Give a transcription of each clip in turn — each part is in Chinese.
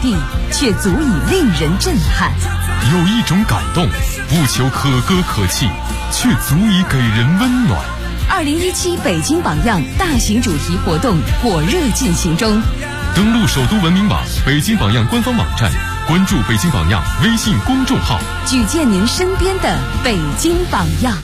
地，却足以令人震撼。 有一种感动，不求可歌可泣，却足以给人温暖。 2017北京榜样大型主题活动火热进行中， 登录首都文明网、北京榜样官方网站，关注北京榜样微信公众号， 举荐您身边的北京榜样。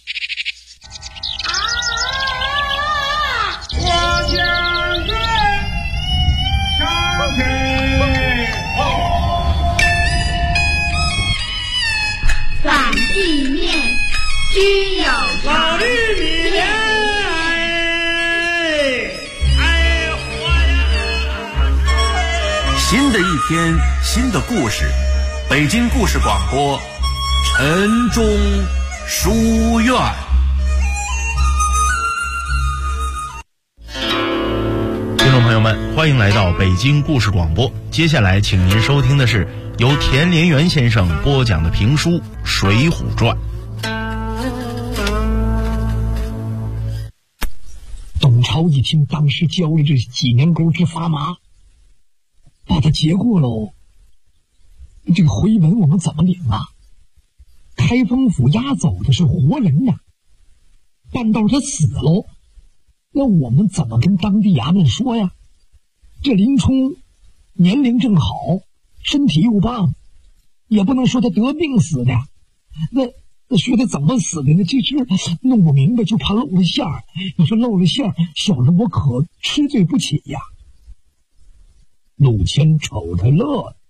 反地面居有老玉米莲， 新的一天，新的故事，北京故事广播，晨钟书院。 听众朋友们，欢迎来到北京故事广播。接下来，请您收听的是由田连元先生播讲的评书《水浒传》。 董超一听，当时交了这几年钩之砝码，把他结过喽。这个回文我们怎么领啊？开封府押走的是活人呀，半道他死喽，那我们怎么跟当地衙门说呀？这林冲年龄正好，身体又棒，也不能说他得病死的，那说他怎么死的呢？这事弄不明白，就怕露了馅儿。你说露了馅儿，小人我可吃罪不起呀。陆谦瞅他乐了，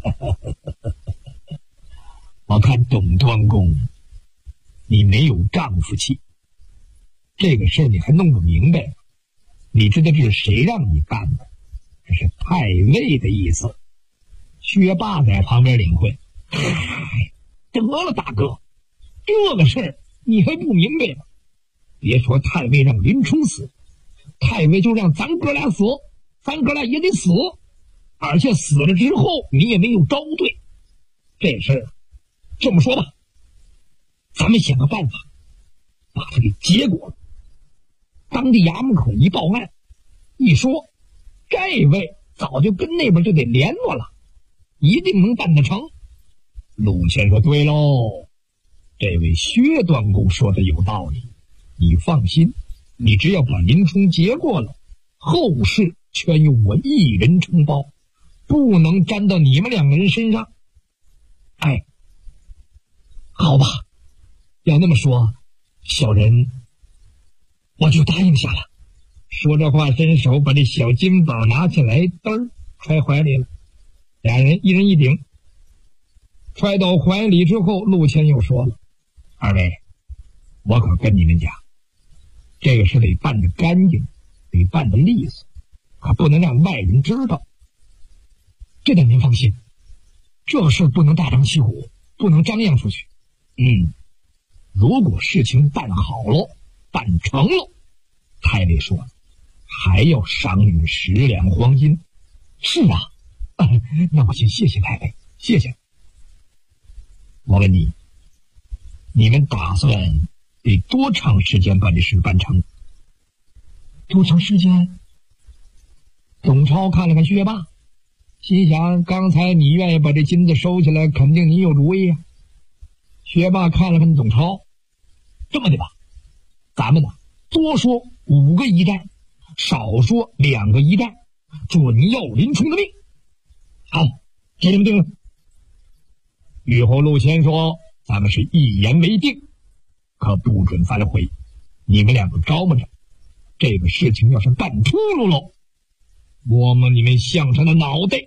我看董端公，你没有丈夫气，这个事儿你还弄不明白。你知道这是谁让你干的？这是太尉的意思。薛霸在旁边领会，得了，大哥，这个事儿你还不明白吗？别说太尉让林冲死，太尉就让咱哥俩死，咱哥俩也得死，而且死了之后你也没有招对。这事儿这么说吧，咱们想个办法把他给结果了。当地衙门口一报案，一说这位早就跟那边就得联络了，一定能办得成。陆谦说对喽，这位薛端公说的有道理，你放心，你只要把林冲结过了，后事全由我一人承包，不能沾到你们两个人身上。哎，好吧，要那么说，小人我就答应下了。说这话，伸手把这小金宝拿起来，嘚儿揣怀里了。俩人一人一顶，揣到怀里之后，陆谦又说了：“二位，我可跟你们讲，这个事得办得干净，得办得利索，可不能让外人知道。这点您放心，这事不能大张旗鼓，不能张扬出去。如果事情办好了，办成了，太尉说了，还要赏你10两黄金。是啊，那我先谢谢太尉，谢谢。我问你，你们打算得多长时间把这事办成？多长时间？董超看了看薛霸，心想刚才你愿意把这金子收起来，肯定你有主意呀。薛霸看了看董超，这么的吧，咱们呢多说5个驿站，少说2个驿站，准要林冲的命。好，就这么定了。雨后陆谦说，咱们是一言为定，可不准反悔。你们两个招摸着，这个事情要是办秃噜了，摸摸你们项上的脑袋。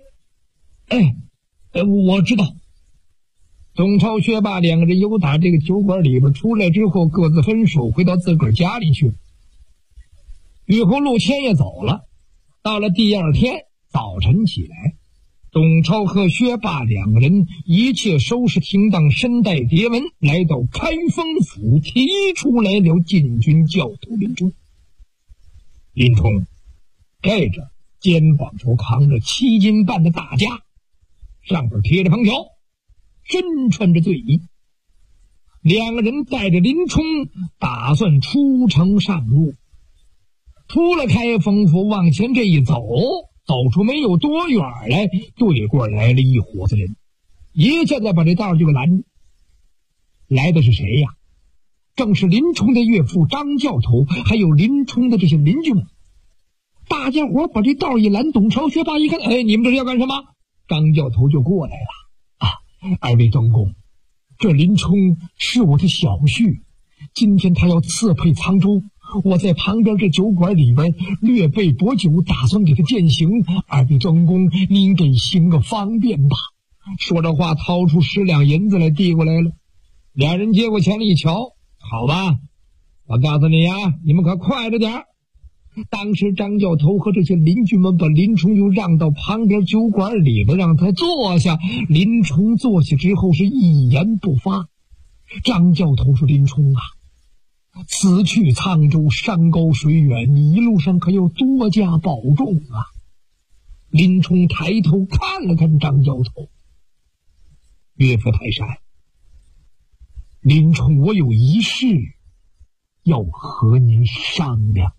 我知道。董超、薛霸两个人由打这个酒馆里边出来之后，各自分手，回到自个儿家里去了。雨后陆谦也走了。到了第二天早晨起来，董超和薛霸两个人一切收拾停当，身带牒文，来到开封府，提出来了禁军教头林冲。林冲盖着肩膀上扛着7斤半的大枷，上边贴着旁条，身穿着罪衣。两个人带着林冲打算出城上路。出了开封府，往前这一走， 走出没有多远来，对过来了一伙子人，一下子把这道就给拦住。来的是谁呀？正是林冲的岳父张教头，还有林冲的这些邻居们。大家伙把这道一拦，董朝学霸一看，哎，你们这是要干什么？张教头就过来了。二位东公，这林冲是我的小婿，今天他要刺配沧州，我在旁边这酒馆里边略备薄酒，打算给他饯行。二位东公，您给行个方便吧。说着话，掏出10两银子来递过来了。俩人接过钱来一瞧，好吧，我告诉你呀，你们可快着点。当时张教头和这些邻居们把林冲又让到旁边酒馆里边，让他坐下。林冲坐下之后是一言不发。张教头说：“林冲啊，此去沧州山高水远，你一路上可要多加保重啊。”林冲抬头看了看张教头，岳父泰山，林冲，我有一事要和您商量。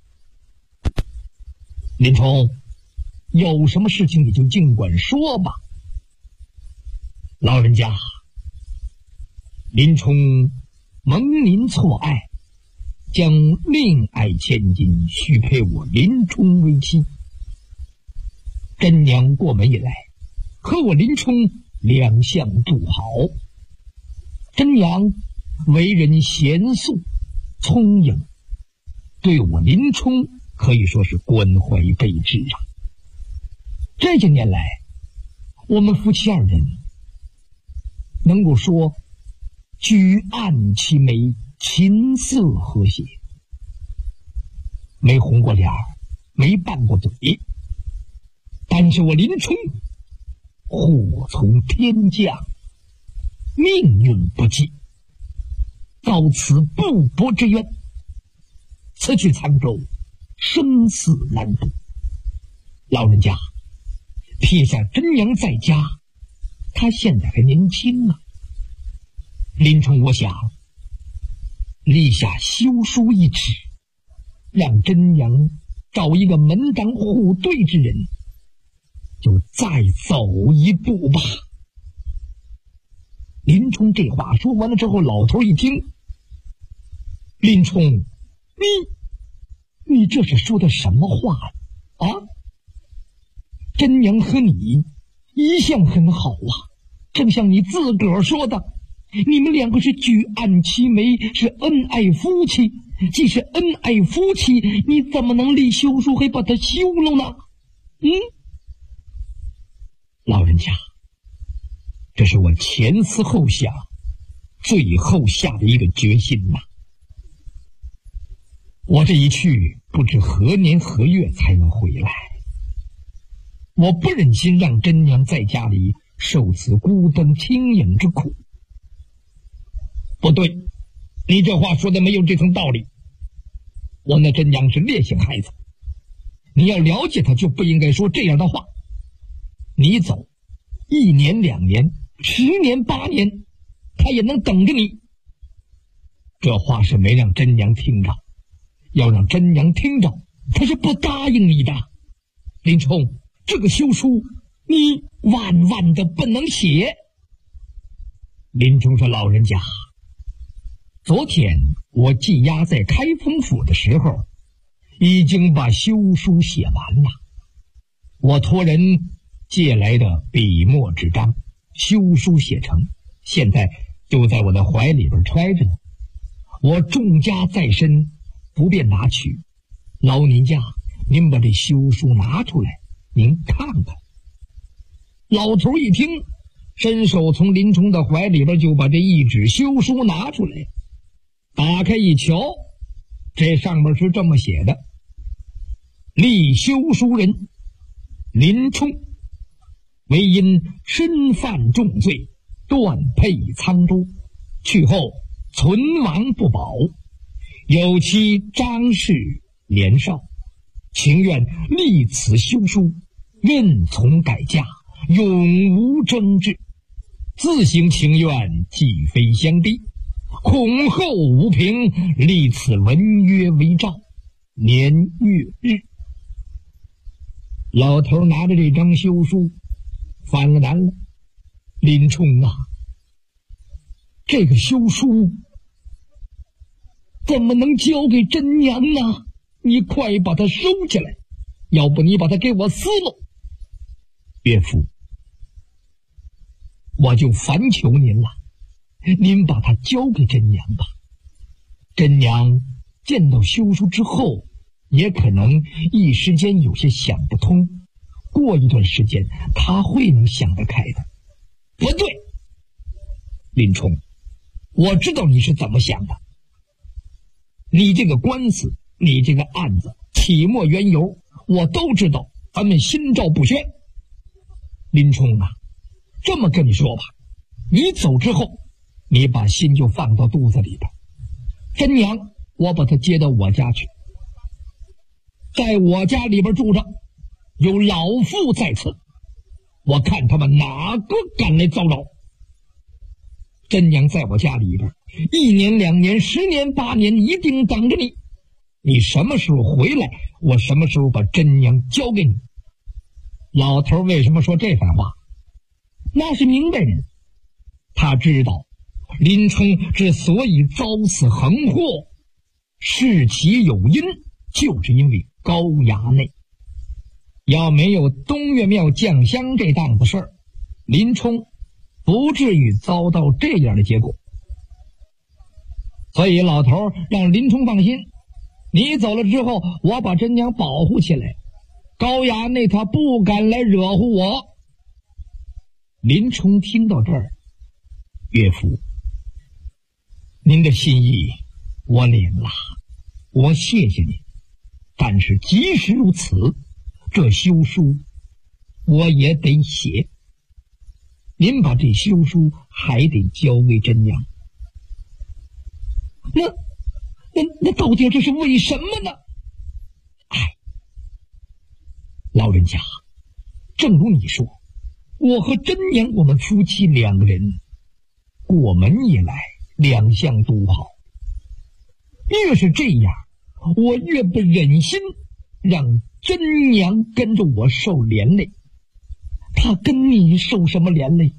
林冲，有什么事情你就尽管说吧。老人家，林冲蒙您错爱，将另爱千金，许配我林冲为妻。真娘过门以来，和我林冲两相助好。真娘为人贤素聪颖，对我林冲可以说是关怀备至啊。这些年来，我们夫妻二人能够说举案齐眉，琴瑟和谐，没红过脸，没拌过嘴。但是我林冲祸从天降，命运不济，遭此不薄之冤，此去沧州生死难卜。老人家，撇下真娘在家，她现在还年轻啊。林冲，我想立下休书一纸，让真娘找一个门当户对之人，就再走一步吧。林冲这话说完了之后，老头一听，林冲，你这是说的什么话啊？真娘和你一向很好啊，正像你自个儿说的，你们两个是举案齐眉，是恩爱夫妻。既是恩爱夫妻，你怎么能立休书还把他休了呢？老人家，这是我前思后想，最后下的一个决心呐。我这一去，不知何年何月才能回来。我不忍心让真娘在家里受此孤灯清影之苦。不对，你这话说的没有这层道理。我那真娘是烈性孩子，你要了解她，就不应该说这样的话。你走1年2年10年8年，她也能等着你。这话是没让真娘听着，要让真娘听着，她是不答应你的。林冲，这个休书你万万的不能写。林冲说：“老人家，昨天我寄押在开封府的时候，已经把休书写完了。我托人借来的笔墨纸张，休书写成，现在就在我的怀里边揣着呢。我重家在身，不便拿取。劳您家，您把这休书拿出来，您看看。”老头一听，伸手从林冲的怀里边就把这一纸休书拿出来，打开一瞧，这上面是这么写的：立休书人林冲，为因身犯重罪，断配沧州，去后存亡不保，有妻张氏年少，情愿立此休书，任从改嫁，永无争执。自行情愿，既非相逼，恐后无凭，立此文约为照，年月日。 老头拿着这张休书翻了难了。林冲啊，这个休书怎么能交给真娘呢？你快把它收起来，要不你把它给我撕了。岳父，我就烦求您了，您把它交给真娘吧。真娘见到休书之后，也可能一时间有些想不通，过一段时间她会能想得开的。不对，林冲，我知道你是怎么想的。你这个官司，你这个案子起末缘由我都知道，咱们心照不宣。林冲啊，这么跟你说吧，你走之后，你把心就放到肚子里边。真娘我把她接到我家去，在我家里边住着，有老妇在此，我看他们哪个敢来糟扰。真娘在我家里边1年2年10年8年一定等着你，你什么时候回来，我什么时候把真娘交给你。老头为什么说这番话？那是明白人，他知道林冲之所以遭此横祸，事其有因，就是因为高衙内。要没有东岳庙降香这档子事儿，林冲不至于遭到这样的结果。所以老头让林冲放心，你走了之后，我把真娘保护起来，高衙内他不敢来惹乎我。林冲听到这儿，岳父，您的心意我领了，我谢谢您，但是即使如此，这休书我也得写，您把这休书还得交给真娘。那到底这是为什么呢？老人家，正如你说，我和真娘我们夫妻2个人过门以来2相都好，越是这样，我越不忍心让真娘跟着我受连累。她跟你受什么连累？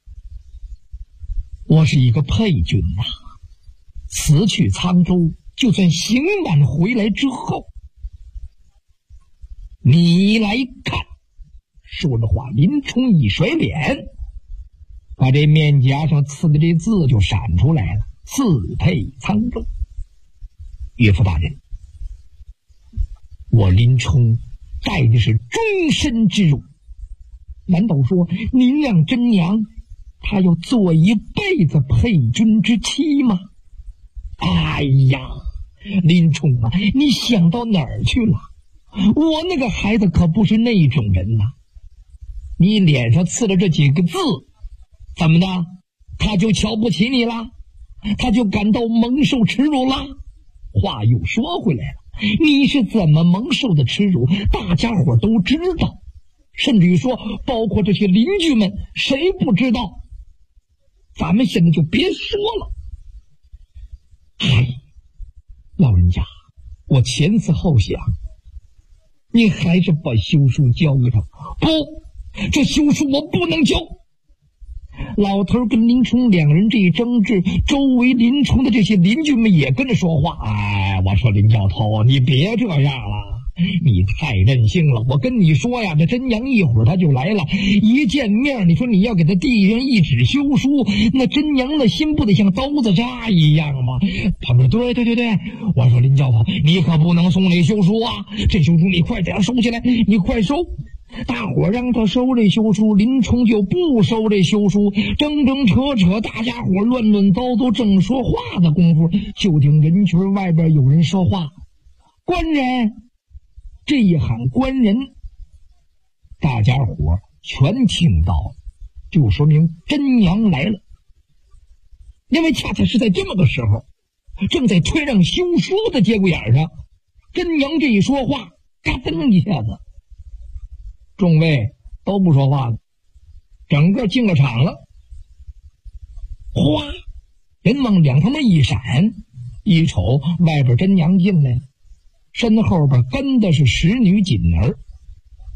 我是一个配军呐，辞去沧州，就算刑满回来之后，你来看。说着话，林冲一甩脸，把这面颊上刺的这字就闪出来了，刺配沧州。岳父大人，我林冲带的是终身之辱，难道说您让真娘她要做一辈子配军之妻吗？哎呀，林冲啊，你想到哪儿去了？我那个孩子可不是那种人呐。你脸上刺了这几个字，怎么的？他就瞧不起你了？他就感到蒙受耻辱了？话又说回来了，你是怎么蒙受的耻辱，大家伙都知道，甚至于说包括这些邻居们，谁不知道？咱们现在就别说了。老人家，我前思后想，你还是把休书交给他。不，这休书我不能交。老头跟林冲2人这一争执，周围林冲的这些邻居们也跟着说话。我说林教头，你别这样了，你太任性了。我跟你说呀，这真娘一会儿他就来了，一见面你说你要给他递上一纸休书，那真娘的心不得像刀子扎一样吗？他们说对，我说林教头，你可不能送这休书啊，这休书你快点收起来，你快收。大伙让他收这休书，林冲就不收这休书，争扯，大家伙乱糟，正说话的功夫，就听人群外边有人说话，官人。这一喊官人，大家伙全听到了，就说明真娘来了。因为恰恰是在这么个时候，正在推让休书的节骨眼上，真娘这一说话，嘎噔一下子，众位都不说话了，整个进了场了。哗，人往两旁边一闪，一瞅外边真娘进来了，身后边跟的是使女锦儿。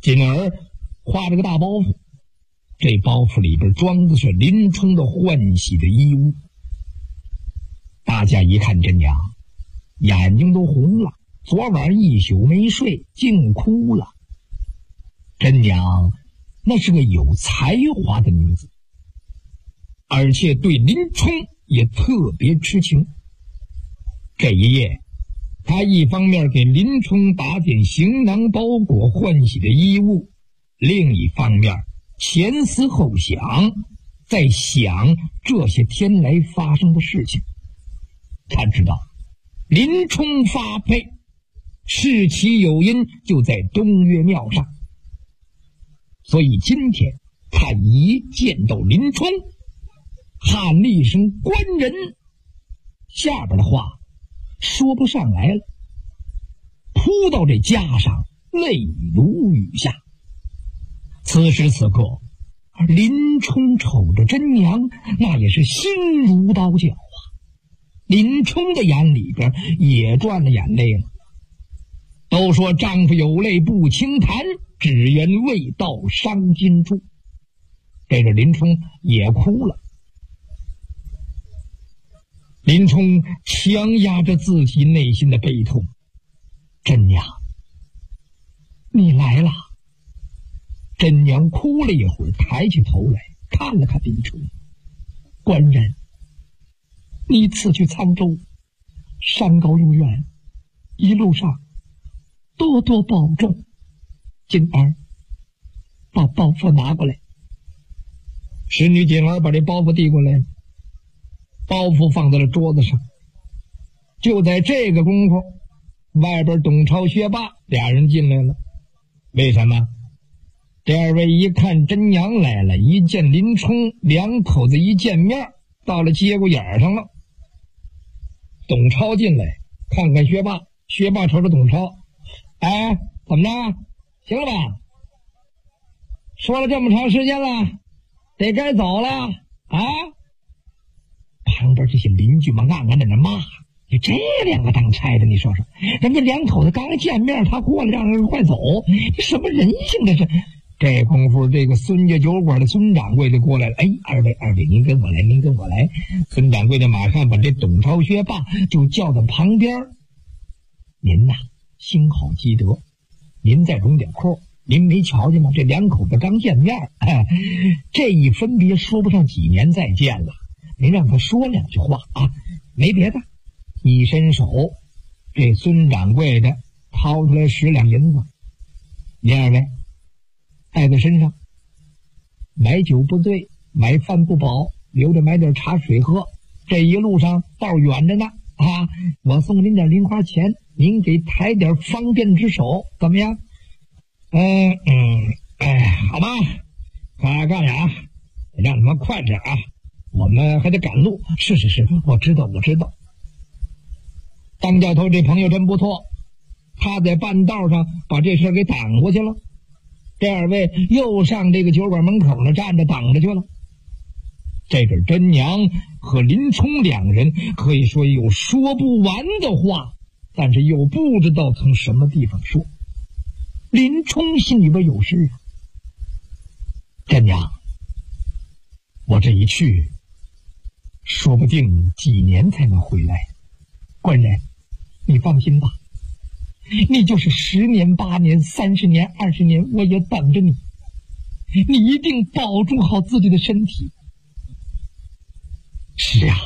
进而画了个大包袱，这包袱里边装的是林冲的换洗的衣物。大家一看真娘，眼睛都红了，昨晚一宿没睡，竟哭了。真娘那是个有才华的女子，而且对林冲也特别痴情。这一夜，他一方面给林冲打点行囊包裹换洗的衣物，另一方面前思后想，在想这些天来发生的事情。他知道林冲发配事其有因，就在东岳庙上，所以今天他一见到林冲，喊了一声官人，下边的话说不上来了，扑到这架上，泪如雨下。此时此刻，林冲瞅着真娘，那也是心如刀绞啊。林冲的眼里边也转了眼泪了。都说丈夫有泪不轻弹，只缘未到伤心处。这个林冲也哭了。林冲强压着自己内心的悲痛，真娘，你来了。真娘哭了一会儿，抬起头来看了看林冲，官人，你此去沧州，山高路远，一路上多多保重。锦儿，把包袱拿过来。使女锦儿把这包袱递过来，包袱放在了桌子上。就在这个功夫，外边董超、薛霸俩人进来了。为什么？这二位一看真娘来了，一见林冲，两口子一见面，到了节骨眼上了。董超进来看看薛霸，薛霸瞅着董超，哎，怎么着？行了吧？说了这么长时间了，得该走了啊！旁边这些邻居们暗暗在那骂，你这两个当差的，你说说，人家两口子刚见面，他过来让人快走，你什么人性这是？这功夫，这个孙家酒馆的孙掌柜的过来了。哎，二位，您跟我来，您跟我来。孙掌柜的马上把这董超、薛霸就叫到旁边。您呐，心好积德，您再容点空。您没瞧见吗？这两口子刚见面，这一分别说不上几年再见了。您让他说两句话啊，没别的。一伸手，这孙掌柜的掏出来10两银子，您二位带在身上，买酒不醉，买饭不饱，留着买点茶水喝。这一路上道远着呢啊，我送您点零花钱，您给抬点方便之手，怎么样？好吧，快干俩，让他们快点啊，我们还得赶路。是，我知道。当教头这朋友真不错，他在半道上把这事给挡过去了。这二位又上这个酒馆门口呢，站着等着去了。这个真娘和林冲两人可以说有说不完的话，但是又不知道从什么地方说。林冲心里边有事啊，真娘，我这一去，说不定几年才能回来。官人，你放心吧，你就是10年、8年、30年、20年，我也等着你。你一定保重好自己的身体。是啊，